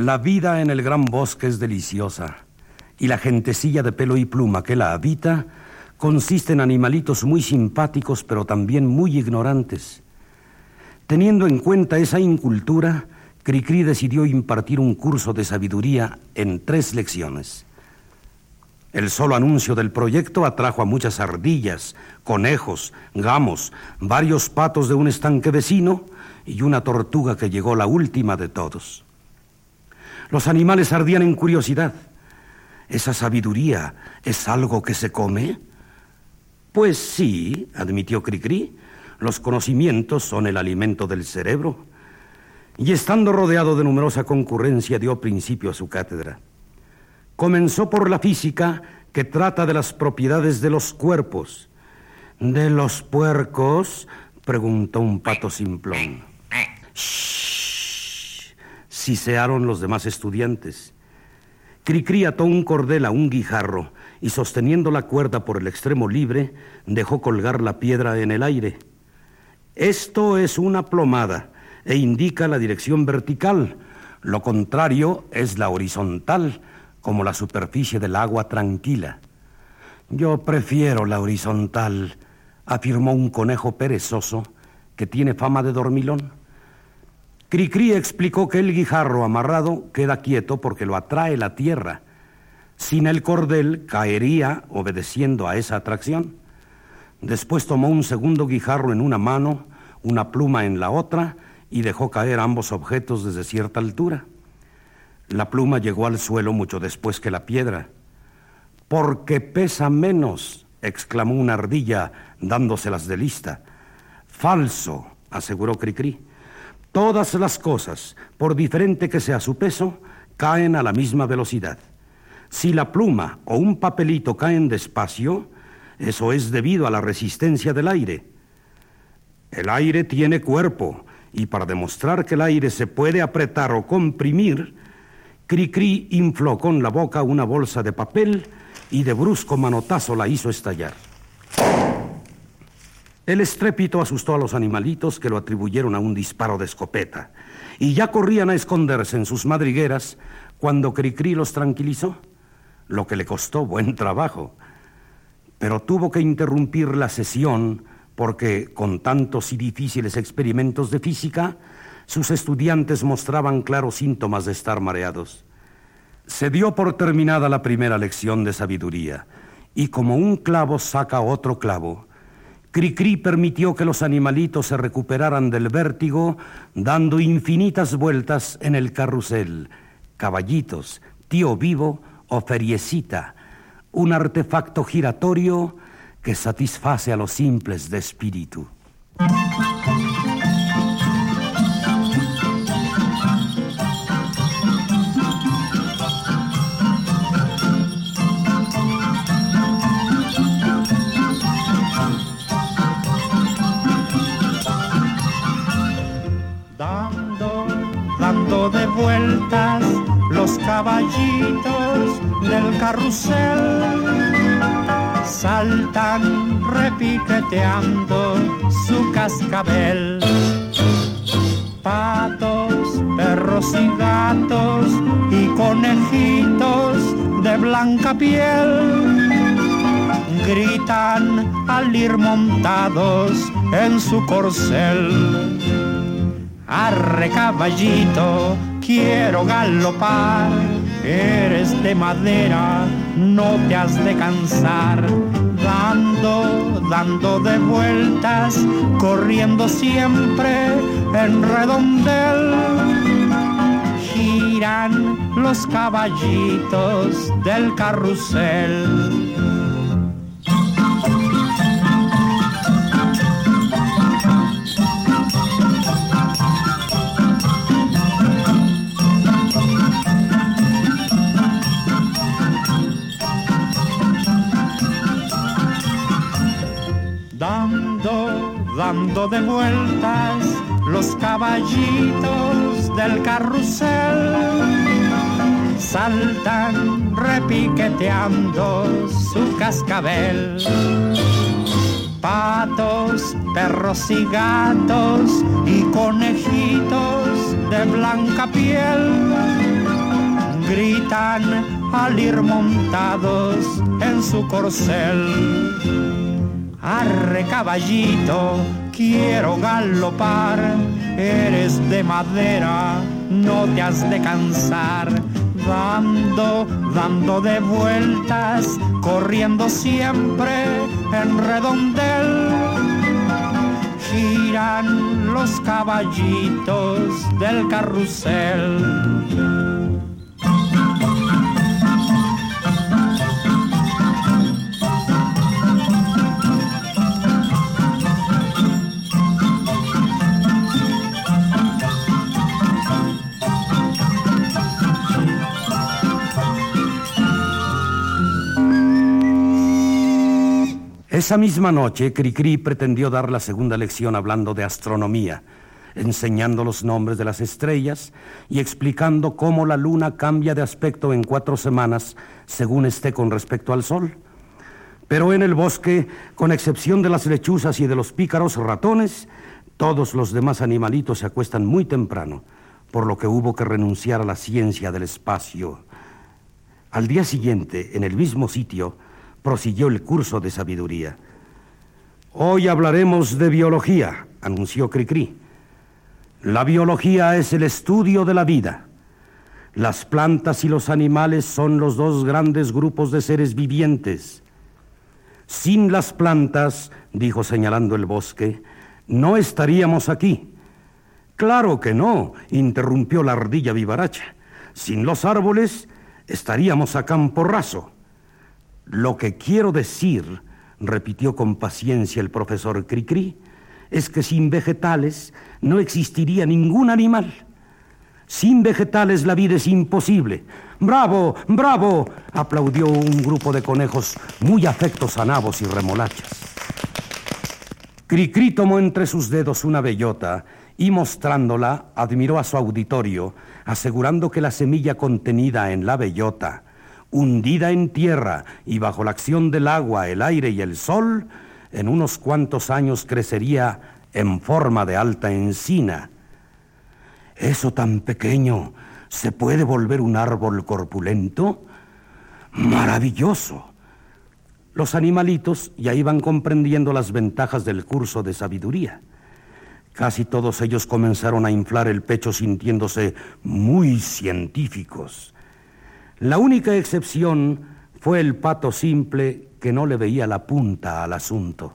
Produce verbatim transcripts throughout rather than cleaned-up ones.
La vida en el gran bosque es deliciosa, y la gentecilla de pelo y pluma que la habita consiste en animalitos muy simpáticos, pero también muy ignorantes. Teniendo en cuenta esa incultura, Cricri decidió impartir un curso de sabiduría en tres lecciones. El solo anuncio del proyecto atrajo a muchas ardillas, conejos, gamos, varios patos de un estanque vecino y una tortuga que llegó la última de todos. Los animales ardían en curiosidad. ¿Esa sabiduría es algo que se come? Pues sí, admitió Cricri, los conocimientos son el alimento del cerebro. Y estando rodeado de numerosa concurrencia, dio principio a su cátedra. Comenzó por la física, que trata de las propiedades de los cuerpos. ¿De los puercos?, preguntó un pato simplón. ¡Shh! Sisearon los demás estudiantes. Cricri ató un cordel a un guijarro y, sosteniendo la cuerda por el extremo libre, dejó colgar la piedra en el aire. Esto es una plomada e indica la dirección vertical. Lo contrario es la horizontal, como la superficie del agua tranquila. Yo prefiero la horizontal, afirmó un conejo perezoso que tiene fama de dormilón. Cricri explicó que el guijarro amarrado queda quieto porque lo atrae la tierra. Sin el cordel caería obedeciendo a esa atracción. Después tomó un segundo guijarro en una mano, una pluma en la otra, y dejó caer ambos objetos desde cierta altura. La pluma llegó al suelo mucho después que la piedra. «Porque pesa menos», exclamó una ardilla, dándoselas de lista. «Falso», aseguró Cricri. «Todas las cosas, por diferente que sea su peso, caen a la misma velocidad. Si la pluma o un papelito caen despacio, eso es debido a la resistencia del aire. El aire tiene cuerpo, y para demostrar que el aire se puede apretar o comprimir, Cricri infló con la boca una bolsa de papel y de brusco manotazo la hizo estallar. El estrépito asustó a los animalitos, que lo atribuyeron a un disparo de escopeta, y ya corrían a esconderse en sus madrigueras cuando Cricri los tranquilizó, lo que le costó buen trabajo. Pero tuvo que interrumpir la sesión porque, con tantos y difíciles experimentos de física, sus estudiantes mostraban claros síntomas de estar mareados. Se dio por terminada la primera lección de sabiduría, y como un clavo saca otro clavo, Cricri permitió que los animalitos se recuperaran del vértigo, dando infinitas vueltas en el carrusel. Caballitos, Tío Vivo o Feriecita, un artefacto giratorio que satisface a los simples de espíritu. Dando, dando de vueltas los caballitos del carrusel, saltan repiqueteando su cascabel. Patos, perros y gatos y conejitos de blanca piel gritan al ir montados en su corcel. Arre caballito, quiero galopar, eres de madera, no te has de cansar. Dando, dando de vueltas, corriendo siempre en redondel, giran los caballitos del carrusel. Dando, dando de vueltas los caballitos del carrusel, saltan repiqueteando su cascabel. Patos, perros y gatos y conejitos de blanca piel gritan al ir montados en su corcel. Arre caballito, quiero galopar, eres de madera, no te has de cansar. Dando, dando de vueltas, corriendo siempre en redondel. Giran los caballitos del carrusel. Esa misma noche, Cricri pretendió dar la segunda lección hablando de astronomía, enseñando los nombres de las estrellas y explicando cómo la luna cambia de aspecto en cuatro semanas según esté con respecto al sol. Pero en el bosque, con excepción de las lechuzas y de los pícaros ratones, todos los demás animalitos se acuestan muy temprano, por lo que hubo que renunciar a la ciencia del espacio. Al día siguiente, en el mismo sitio, prosiguió el curso de sabiduría. Hoy hablaremos de biología, anunció Cricri. La biología es el estudio de la vida. Las plantas y los animales son los dos grandes grupos de seres vivientes. Sin las plantas, dijo señalando el bosque, no estaríamos aquí. Claro que no, interrumpió la ardilla vivaracha. Sin los árboles, estaríamos a campo raso. Lo que quiero decir, repitió con paciencia el profesor Cricri, es que sin vegetales no existiría ningún animal. Sin vegetales la vida es imposible. ¡Bravo, bravo!, aplaudió un grupo de conejos muy afectos a nabos y remolachas. Cricri tomó entre sus dedos una bellota y mostrándola admiró a su auditorio, asegurando que la semilla contenida en la bellota, hundida en tierra y bajo la acción del agua, el aire y el sol, en unos cuantos años crecería en forma de alta encina. ¿Eso tan pequeño se puede volver un árbol corpulento? ¡Maravilloso! Los animalitos ya iban comprendiendo las ventajas del curso de sabiduría. Casi todos ellos comenzaron a inflar el pecho sintiéndose muy científicos. La única excepción fue el pato simple que no le veía la punta al asunto.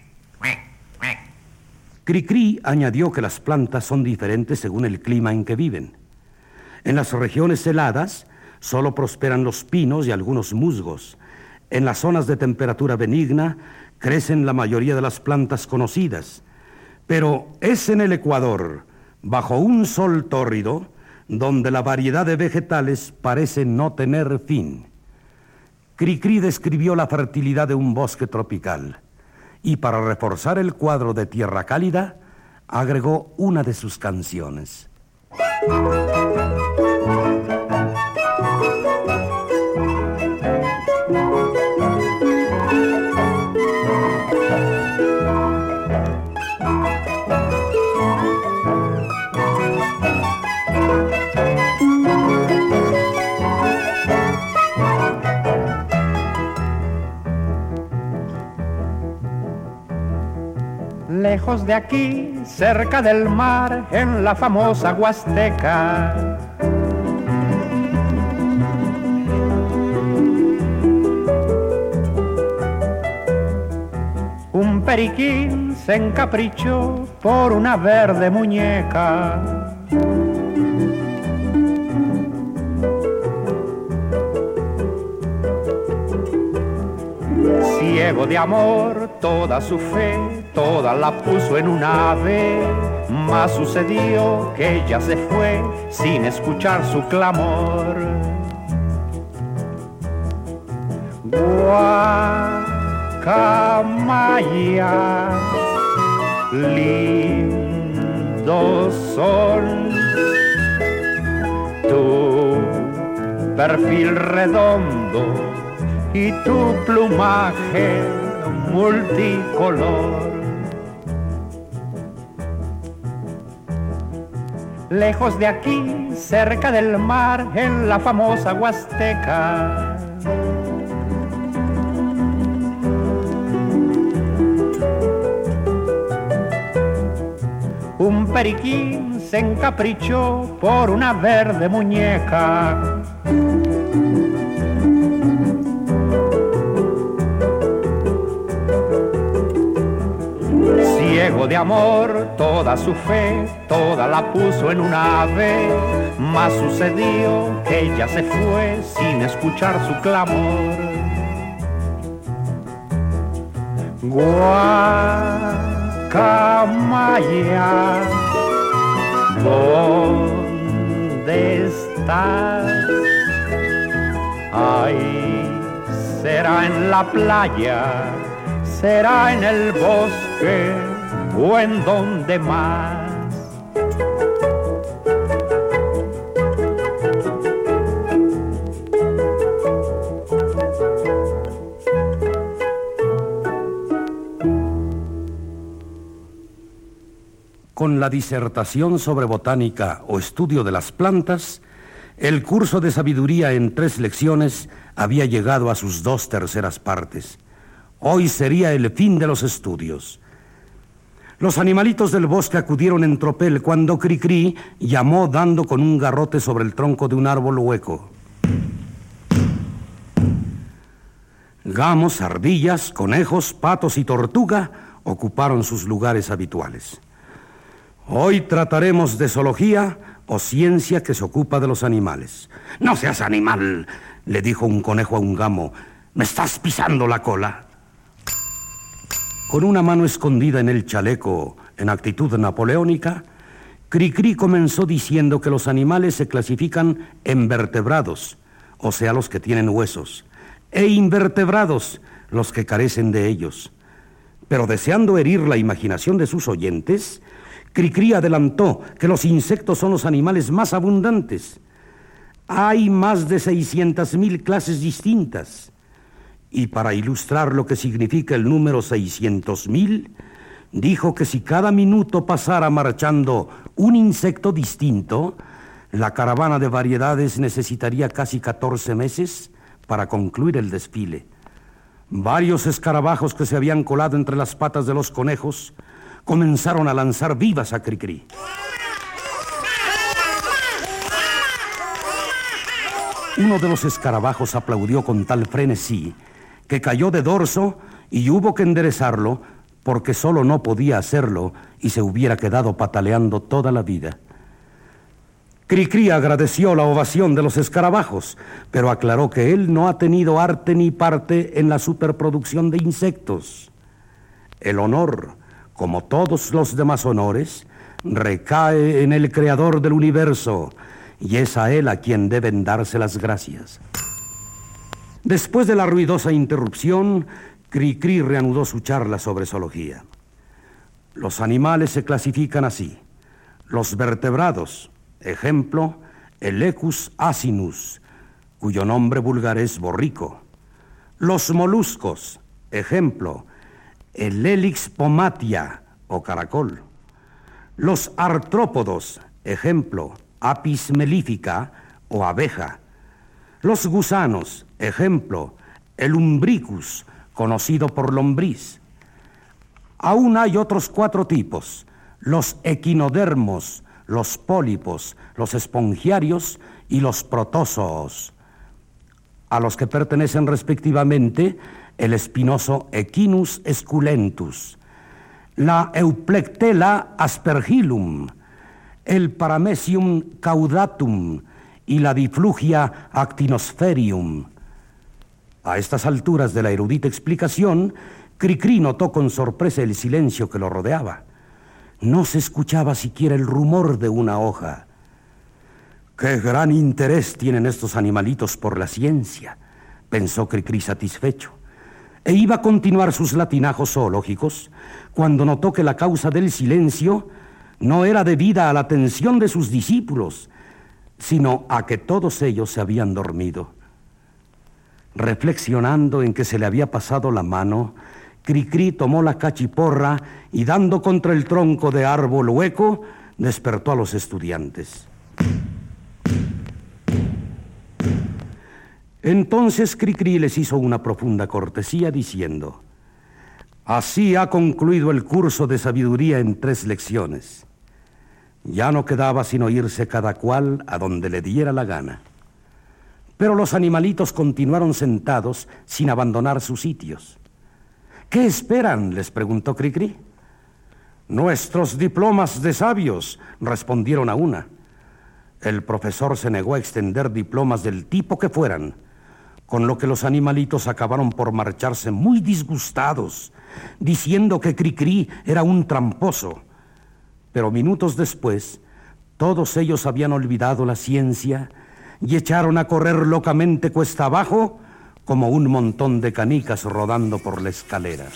Cricri añadió que las plantas son diferentes según el clima en que viven. En las regiones heladas solo prosperan los pinos y algunos musgos. En las zonas de temperatura benigna crecen la mayoría de las plantas conocidas. Pero es en el Ecuador, bajo un sol tórrido, donde la variedad de vegetales parece no tener fin. Cricri describió la fertilidad de un bosque tropical y para reforzar el cuadro de tierra cálida, agregó una de sus canciones. Lejos de aquí, cerca del mar, en la famosa Huasteca, un periquín se encaprichó por una verde muñeca. Ciego de amor, toda su fe, toda la puso en un ave, mas sucedió que ella se fue sin escuchar su clamor. Guacamaya, lindos son tu perfil redondo y tu plumaje multicolor. lejos de aquí, cerca del mar, en la famosa Huasteca. Un periquín se encaprichó por una verde muñeca. Ciego de amor, toda su fe, toda la puso en un ave, mas sucedió que ella se fue sin escuchar su clamor. Guacamaya, ¿dónde estás? Ay, será en la playa, será en el bosque o en donde más. Con la disertación sobre botánica o estudio de las plantas, el curso de sabiduría en tres lecciones había llegado a sus dos terceras partes. Hoy sería el fin de los estudios. Los animalitos del bosque acudieron en tropel cuando Cricri llamó dando con un garrote sobre el tronco de un árbol hueco. Gamos, ardillas, conejos, patos y tortuga ocuparon sus lugares habituales. Hoy trataremos de zoología o ciencia que se ocupa de los animales. «No seas animal», le dijo un conejo a un gamo. «¿Me estás pisando la cola?» Con una mano escondida en el chaleco, en actitud napoleónica, Cricri comenzó diciendo que los animales se clasifican en vertebrados, o sea, los que tienen huesos, e invertebrados, los que carecen de ellos. Pero deseando herir la imaginación de sus oyentes, Cricri adelantó que los insectos son los animales más abundantes. Hay más de seiscientas mil clases distintas. Y para ilustrar lo que significa el número seiscientos mil, dijo que si cada minuto pasara marchando un insecto distinto, la caravana de variedades necesitaría casi catorce meses para concluir el desfile. Varios escarabajos que se habían colado entre las patas de los conejos comenzaron a lanzar vivas a Cricri. Uno de los escarabajos aplaudió con tal frenesí que cayó de dorso y hubo que enderezarlo porque solo no podía hacerlo y se hubiera quedado pataleando toda la vida. Cricri agradeció la ovación de los escarabajos, pero aclaró que él no ha tenido arte ni parte en la superproducción de insectos. El honor, como todos los demás honores, recae en el creador del universo, y es a él a quien deben darse las gracias. Después de la ruidosa interrupción, Cricri reanudó su charla sobre zoología. Los animales se clasifican así. Los vertebrados, ejemplo, el Equus asinus, cuyo nombre vulgar es borrico. Los moluscos, ejemplo, el Helix pomatia o caracol. Los artrópodos, ejemplo, Apis mellifera o abeja. Los gusanos, ejemplo, el Umbricus, conocido por lombriz. Aún hay otros cuatro tipos: los equinodermos, los pólipos, los espongiarios y los protozoos, a los que pertenecen respectivamente el espinoso Equinus esculentus, la Euplectella aspergillum, el Paramecium caudatum y la Diflugia actinospherium. A estas alturas de la erudita explicación, Cricri notó con sorpresa el silencio que lo rodeaba. No se escuchaba siquiera el rumor de una hoja. «Qué gran interés tienen estos animalitos por la ciencia», pensó Cricri satisfecho. E iba a continuar sus latinajos zoológicos cuando notó que la causa del silencio no era debida a la atención de sus discípulos, sino a que todos ellos se habían dormido. Reflexionando en que se le había pasado la mano, Cricri tomó la cachiporra y dando contra el tronco de árbol hueco, despertó a los estudiantes. Entonces Cricri les hizo una profunda cortesía diciendo: así ha concluido el curso de sabiduría en tres lecciones. Ya no quedaba sino irse cada cual a donde le diera la gana. Pero los animalitos continuaron sentados sin abandonar sus sitios. ¿Qué esperan?, les preguntó Cricri. Nuestros diplomas de sabios, respondieron a una. El profesor se negó a extender diplomas del tipo que fueran, con lo que los animalitos acabaron por marcharse muy disgustados, diciendo que Cricri era un tramposo. Pero minutos después, todos ellos habían olvidado la ciencia y echaron a correr locamente cuesta abajo como un montón de canicas rodando por la escalera.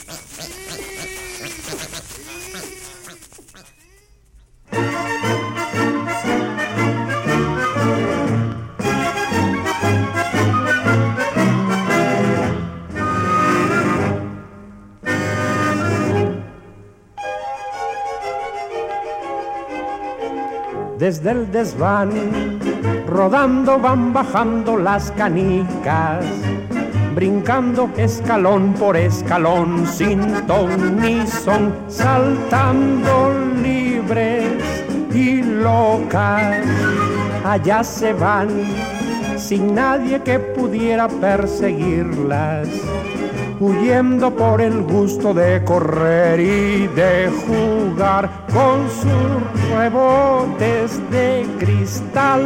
Desde el desván, rodando van bajando las canicas, brincando escalón por escalón, sin ton ni son, saltando libres y locas. Allá se van, sin nadie que pudiera perseguirlas, huyendo por el gusto de correr y de jugar con sus rebotes de cristal.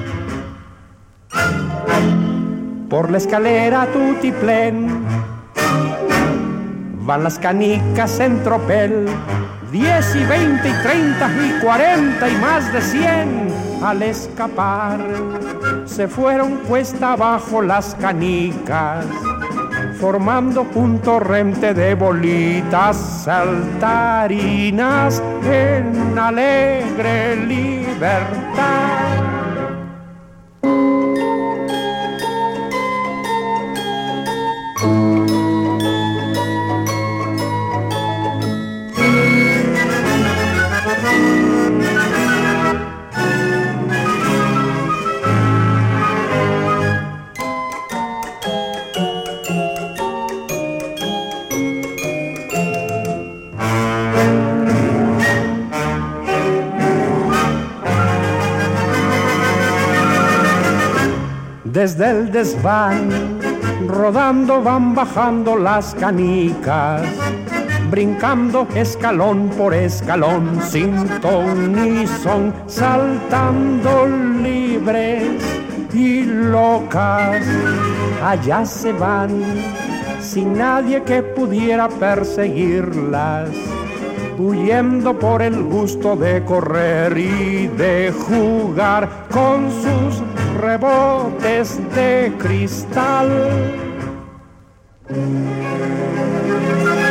Por la escalera tutiplén van las canicas en tropel, diez y veinte y treinta y cuarenta y más de cien. Al escapar se fueron cuesta abajo las canicas, formando un torrente de bolitas saltarinas en alegre libertad. Desde el desván, rodando van bajando las canicas, brincando escalón por escalón, sin ton ni son, saltando libres y locas. Allá se van, sin nadie que pudiera perseguirlas, huyendo por el gusto de correr y de jugar con sus rebotes de cristal.